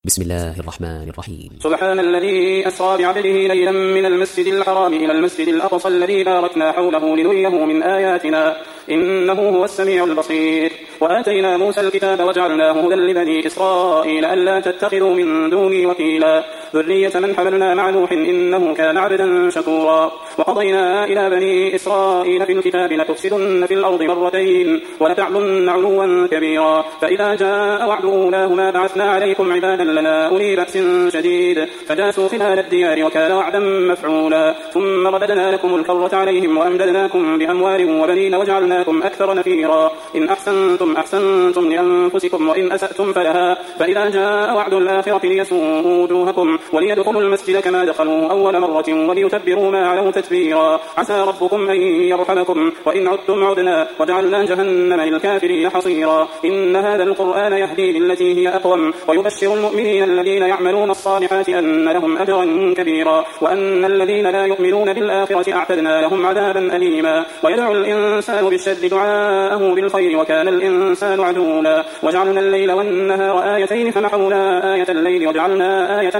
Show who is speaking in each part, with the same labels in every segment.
Speaker 1: بسم الله الرحمن الرحيم.
Speaker 2: سبحان الذي أسرى بعبده ليلا من المسجد الحرام إلى المسجد الأقصى الذي باركنا حوله لنريه من آياتنا إنه هو السميع البصير. وآتينا موسى الكتاب وجعلناه هدى لبني إسرائيل ألا تتخذوا من دوني وكيلا ذرية من حملنا مع نوح إنه كان عبدا شكورا. وقضينا إلى بني إسرائيل في الكتاب لتفسدن في الأرض مرتين ولتعلن علوا كبيرا فإذا جاء وعد أولاهما بعثنا عليكم عبادا لنا أولي بأس شديد فجاسوا خلال الديار وكان وعدا مفعولا. ثم رددنا لكم الكرة عليهم وأمددناكم بأموال وبنين وجعلناكم أكثر نفيرا. إن أحسنتم أحسنتم لأنفسكم وإن أسأتم فلها. فإذا جاء وعد الآخرة ليسوءوا وجوهكم وليدخلوا المسجد كما دخلوه أول مرة وليتبروا ما علوا تتبيرا. عسى ربكم أن يرحمكم وإن عدتم عدنا وجعلنا جهنم للكافرين حصيرا. إن هذا القرآن يهدي للتي هي أقوم ويبشر المؤمنين الذين يعملون الصالحات أن لهم أجرا كبيرا وأن الذين لا يؤمنون بالآخرة أعتدنا لهم عذابا أليما. ويدعو الإنسان بالشر دعاءه بالخير وكان الإنسان عجولا. وجعلنا الليل والنهار آيتين فمحونا آية الليل وجعلنا آية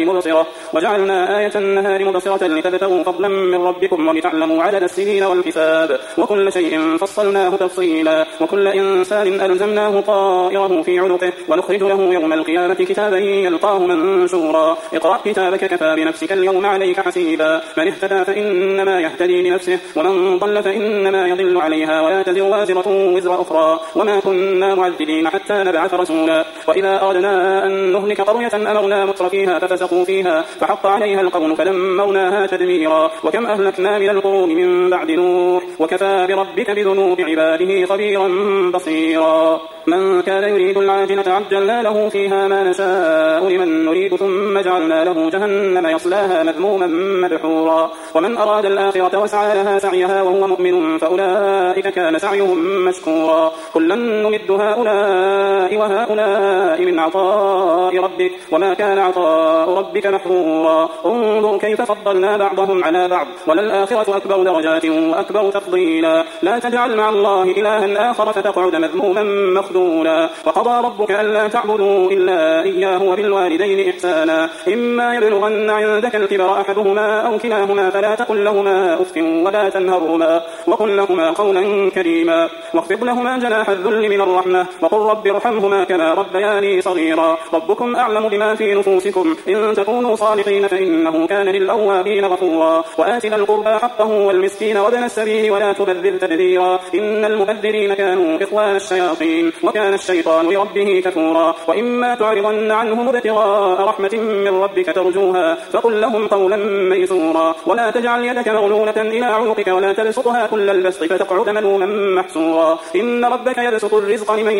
Speaker 2: النهار مبصرة لتبتغوا فضلا من ربكم ولتعلموا عدد السنين والحساب وكل شيء فصلناه تفصيلا. وكل إنسان ألزمناه طائره في عنقه ونخرج له يوم القيامة كتابا يلقاه منشورا. اقرأ كتابك كفى بنفسك اليوم عليك حسيبا. من اهتدى فإنما يهتدي لنفسه ومن ضل فإنما يضل عليها ولا تزر وازرة وزر أخرى وما كنا معذبين حتى نبعث رسولا. وإذا أردنا أن نهلك قرية أمرنا مترفيها ففسقوا فيها فحق عليها القول فدمرناها تدميرا. وكم أهلكنا من القرون من بعد نوح وكفى بربك بذنوب عباده خبيرا بصيرا. من كان يريد العاجلة عجلنا له فيها ما نشاء لمن نريد ثم جعلنا له جهنم يصلاها مذموما مدحورا. ومن أراد الآخرة وسعى لها سعيها وهو مؤمن فأولئك كان سعيهم مشكورا. كلا نمد هؤلاء وهؤلاء من عطاء ربك وما كان عطاء ربك محظورا. انظر كيف فضلنا بعضهم على بعض وللآخرة أكبر درجات وأكبر تفضيلا. لا تجعل مع الله إلها آخر فتقعد مذموما مخذولا. وقضى ربك ألا تعبدوا إلا إياه وبالوالدين إحسانا. إما يبلغن عندك الكبر أحدهما أو كلاهما فلا تقل لهما أف ولا تنهرهما وقل لهما قولا كريما واخفض لهما جناح الذل من الرحمة وقل رب ارحمهما كما ربياني صغيرا. ربكم أعلم بما في نفوسكم إن تكونوا صالحين فإنه كان للأوابين غفورا. وآت ذا القربى حقه والمسكين وابن السبيل ولا تبذر تبذيرا إن المبذرين كانوا إخوان الشياطين وكان الشيطان لربه كفورا. وإما تعرضن عنهم ابتغاء رحمة من ربك ترجوها فقل لهم قولا ميسورا. ولا تجعل يدك مغلولة إلى عنقك ولا تبسطها كل البسط فتقعد ملوما محسورا. إن ربك يبسط الرزق لمن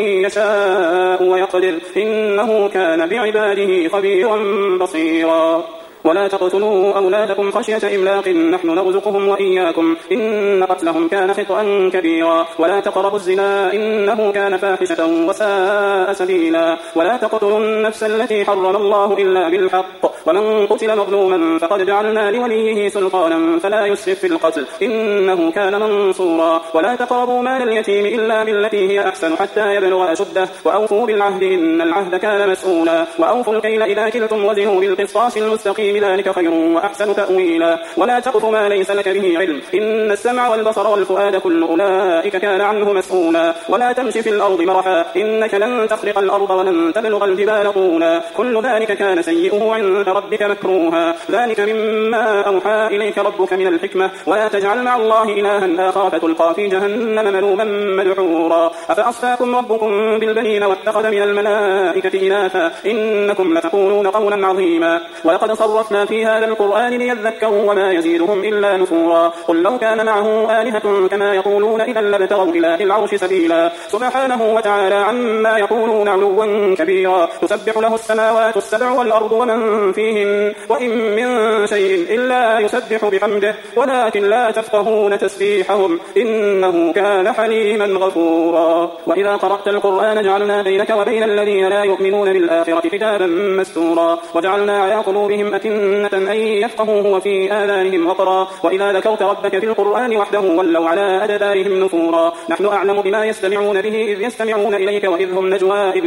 Speaker 2: يشاء ويقدر إنه كان بعباده خبيرا بصيرا. ولا تقتلوا أولادكم خشية إملاق نحن نرزقهم وإياكم إن قتلهم كان خطأ كبيرا. ولا تقربوا الزنا إنه كان فاحشة وساء سبيلا. ولا تقتلوا النفس التي حرم الله إلا بالحق ومن قتل مظلوما فقد جعلنا لوليه سلطانا فلا يسرف في القتل إنه كان منصورا. ولا تقربوا مال اليتيم إلا بالتي هي أحسن حتى يبلغ أشده وأوفوا بالعهد إن العهد كان مسؤولا. وأوفوا الكيل إذا كلتم وزنوا بالقسطاس المستقيم ذلك خير وأحسن تأويلا. ولا تقف ما ليس لك به علم إن السمع والبصر والفؤاد كل أولئك كان عنه مسؤولا. ولا تمشي في الأرض مرحا إنك لن تخرق الأرض ولن تبلغ الجبال طولا كل ذلك كان سيئه عند ربك مكروها. ذلك مما أوحى إليك ربك من الحكمة. ولا تجعل مع الله إلها آخر فتلقى في جهنم ملوما مدحورا. أفأصفاكم ربكم بالبنين واتخذ من الملائكة إناثا إنكم لتقولون قولا عظيما. ولقد صرفنا في هذا القرآن ليذكروا وما يزيدهم إلا نفورا. قل لو كان معه آلهة كما يقولون إذا لابتغوا إلى ذي العرش سبيلا. سبحانه وتعالى عما يقولون علوا كبيرا. تسبح له السماوات السبع والأرض ومن فيهن وإن من شيء إلا يسبح بحمده ولكن لا تفقهون تسبيحهم إنه كان حليما غفورا. وإذا قرأت القرآن جعلنا بينك وبين الذين لا يؤمنون بالآخرة حجابا مستورا وجعلنا على قلوبهم أكنة أكنة أن يفقهوه وفي آذانهم وقرا وإذا ذكرت ربك في القرآن وحده ولوا على أدبارهم نفورا نحن أعلم بما يستمعون به إذ يستمعون إليك وإذ هم نجوى إذ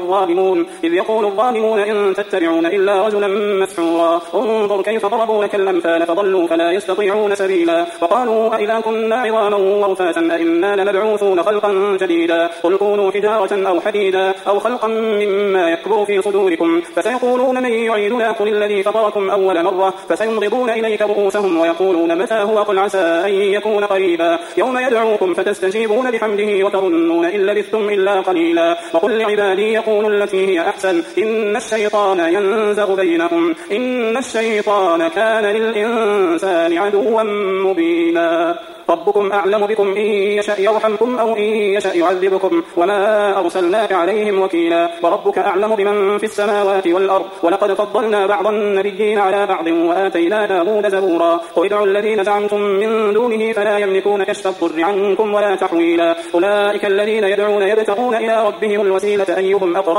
Speaker 2: يقول الظالمون إن تتبعون إلا رجلا مسحورا انظر كيف ضربوا لك الأمثال فضلوا فلا يستطيعون سبيلا وقالوا أئذا كنا عظاما ورفاتا أئنا لمبعوثون خلقا جديدا قل كونوا حجارة أو حديدا أو خلقا مما يكبر في صدوركم فسيقولون من يعيدنا قل الذي فطركم أول مرة فسينغضون إليك رؤوسهم ويقولون متى هو قل عسى أن يكون قريبا يوم يدعوكم فتستجيبون بحمده وتظنون إن لبثتم إلا قليلا وقل لعبادي يقولوا التي هي أحسن إن الشيطان ينزغ بينهم إن الشيطان كان للإنسان عدوا مبينا ربكم أعلم بكم إن يشأ يرحمكم أو إن يشأ يعذبكم وما أرسلناك عليهم وكيلا وربك أعلم بمن في السماوات والأرض ولقد فضلنا بعض النبيين على بعض وآتينا داود زبورا قل ادعوا الذين زعمتم من دونه فلا يملكون كشف الضر عنكم ولا تحويلا أولئك الذين يدعون يبتغون إلى ربهم الوسيلة أيهم أقرب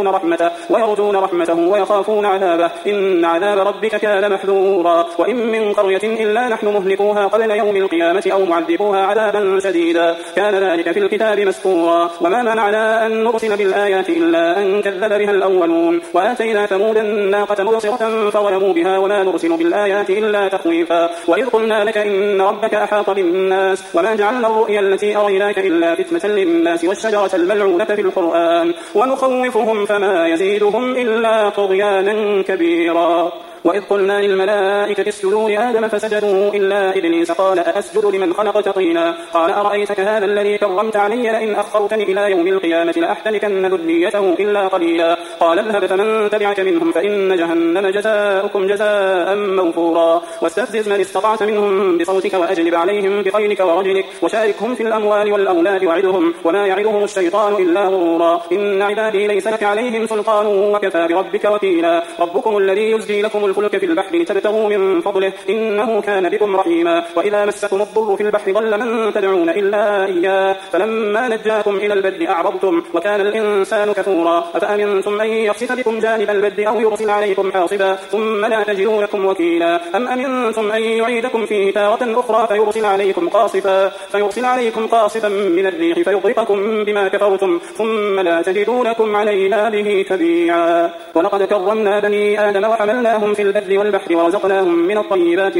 Speaker 2: ويرجون رحمته ويخافون عذابه إن عذاب ربك كان محذورا وإن من قرية إلا نحن مهلكوها قبل يوم القيامة أو معذبوها عذابا شديدا كان ذلك في الكتاب مسطورا وما منعنا أن نرسل بالآيات إلا أن كذب بها الأولون وآتينا ثمود الناقة مبصرة فظلموا بها وما نرسل بالآيات إلا تخويفا وإذ قلنا لك إن ربك أحاط بالناس وما جعلنا الرؤيا التي أريناك إلا فتنة للناس والشجرة الملعونة في القرآن ونخوفهم فما يزيدهم إلا طغيانا كبيرا وإذ قلنا للملائكة اسجدوا لآدم فسجدوا إلا إبليس قال أسجد لمن خلقت طينا قال أرأيتك هذا الذي كرمت علي لئن أخرتني إلى يوم القيامة لأحتركن ذريته إلا قليلا قال اذهب فمن تبعك منهم فإن جهنم جزاؤكم جزاء موفورا واستفزز من استطعت منهم بصوتك وأجلب عليهم بخيلك ورجلك وشاركهم في الأموال والأولاد وعدهم وما يعدهم الشيطان إلا غرورا إن عبادي ليس لك عليهم سلطان وكفى بربك وكيلا ربكم الذي يزجي لكم الفلك في البحر لتبتغوا من فضله إنه كان بكم رحيما وإذا مسكم الضر في البحر ضل من تدعون إلا إياه فلما نجاكم إلى البر أعرضتم وكان الإنسان كفورا أفأمنتم أن يخسف بكم جانب البر أو يرسل عليكم حاصبا ثم لا تجدوا لكم وكيلا أم أمنتم أن يعيدكم فيه تارة أخرى فيرسل عليكم قاصفا من الريح فيغرقكم بما كفرتم ثم لا تجدوا لكم علينا به تبيعا ولقد كرمنا بني آدم وحملناهم في البر والبحر ورزقناهم من الطيبات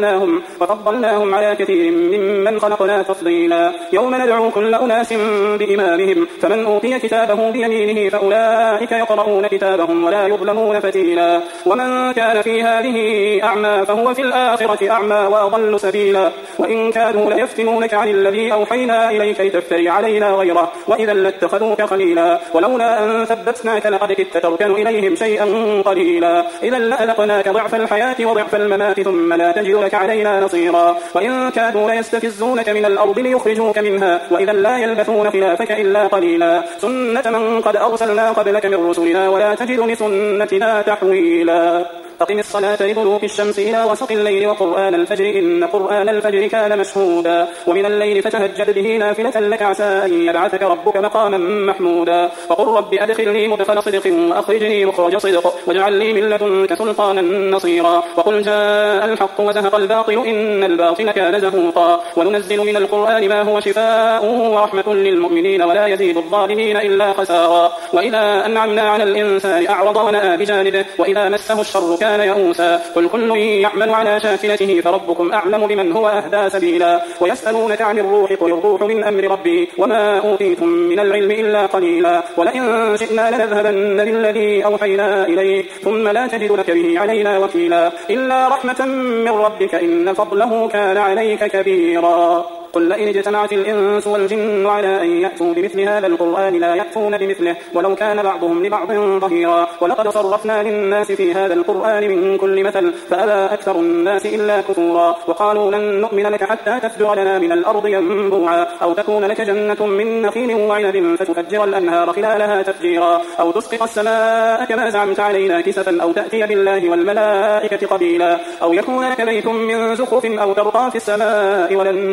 Speaker 2: وفضلناهم على كثير ممن خلقنا تفضيلا يوم ندعو كل أناس بإمامهم فمن أوتي كتابه بيمينه فأولئك يقرؤون كتابهم ولا يظلمون فتيلا ومن كان في هذه أعمى فهو في الآخرة أعمى وأضل سبيلا وإن كادوا ليفتنونك عن الذي أوحينا إليك لتفتري علينا غيره وإذا لاتخذوك خليلا ولولا أن ثبتناك لقد كدت تركن إليهم شيئا قليلا إذا لأذقناك ضعف الحياة وضعف الممات ثم لا تجد لك علينا نصيرا وإن كادوا ليستفزونك من الأرض ليخرجوك منها وإذا لا يلبثون خلافك إلا قليلا سنة من قد أرسلنا قبلك من رسلنا ولا تجد لسنتنا تحويلا أقم الصلاة لدلوك الشمس إلى وسط الليل وقرآن الفجر إن قرآن الفجر كان مشهودا ومن الليل فتهجد به نافلة لك عسى أن يبعثك ربك مقاما محمودا وقل رب أدخلني مدخل صدق وأخرجني مخرج صدق واجعل لي من لدنك سلطانا نصيرا وقل جاء الحق وزهق الباطل إن الباطل كان زهوقا وننزل من القرآن ما هو شفاء ورحمة للمؤمنين ولا يزيد الظالمين إلا خسارا وإذا أنعمنا على الإنسان أعرض ونأى بجانبه وإذا مسه الشر كان يئوسا قل كل يعمل على شاكلته فربكم أعلم بمن هو أهدى سبيلا ويسألونك عن الروح قل الروح من أمر ربي وما أوتيتم من العلم إلا قليلا ولئن شئنا لنذهبن بالذي أوحينا إليك ثم لا تجد لك به علينا وكيلا إلا رحمة من ربك إن فضله كان عليك كبيرا قل لئن اجتمعت الإنس والجن على أن يأتوا بمثل هذا القرآن لا يأتون بمثله ولو كان بعضهم لبعض ظهيرا ولقد صرفنا للناس في هذا القرآن من كل مثل فأبى أكثر الناس إلا كفورا وقالوا لن نؤمن لك حتى تفجر لنا من الأرض ينبوعا أو تكون لك جنة من نخيل وعنب فتفجر الأنهار خلالها تفجيرا أو تسقط السماء كما زعمت علينا كسفا أو تأتي بالله والملائكة قبيلا أو يكون لك بيت من زخرف أو ترقى في السماء ولن نؤمن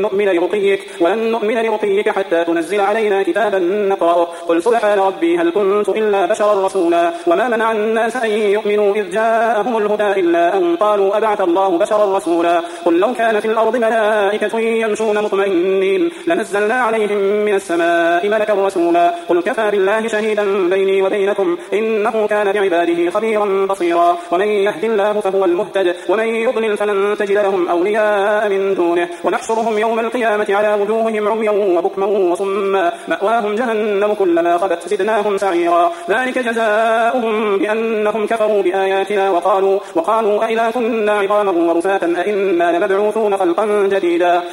Speaker 2: لرقيك ولن نؤمن لرقيك حتى تنزل علينا كتابا نقرأه قل سبحان ربي هل كنت إلا بشرا رسولا وما منع الناس أن يؤمنوا إذ جاءهم الهدى إلا أن قالوا أبعث الله بشرا رسولا قل لو كان في الأرض ملائكة يمشون مطمئنين لنزلنا عليهم من السماء ملكا رسولا قل كفى بالله شهيدا بيني وبينكم إنه كان بعباده خبيرا بصيرا ومن يهد الله فهو المهتد ومن يضلل فلن تجد لهم أولياء من دونه ونحشرهم يوم القيامة على وجوههم عميا وبكما وصما مأواهم جهنم كلما خبت زدناهم سعيرا ذلك جزاؤهم بأنهم كفروا بآياتنا وقالوا أئذا كنا عظاما ورفاتا أئنا لمبعوثون خلقا جديدا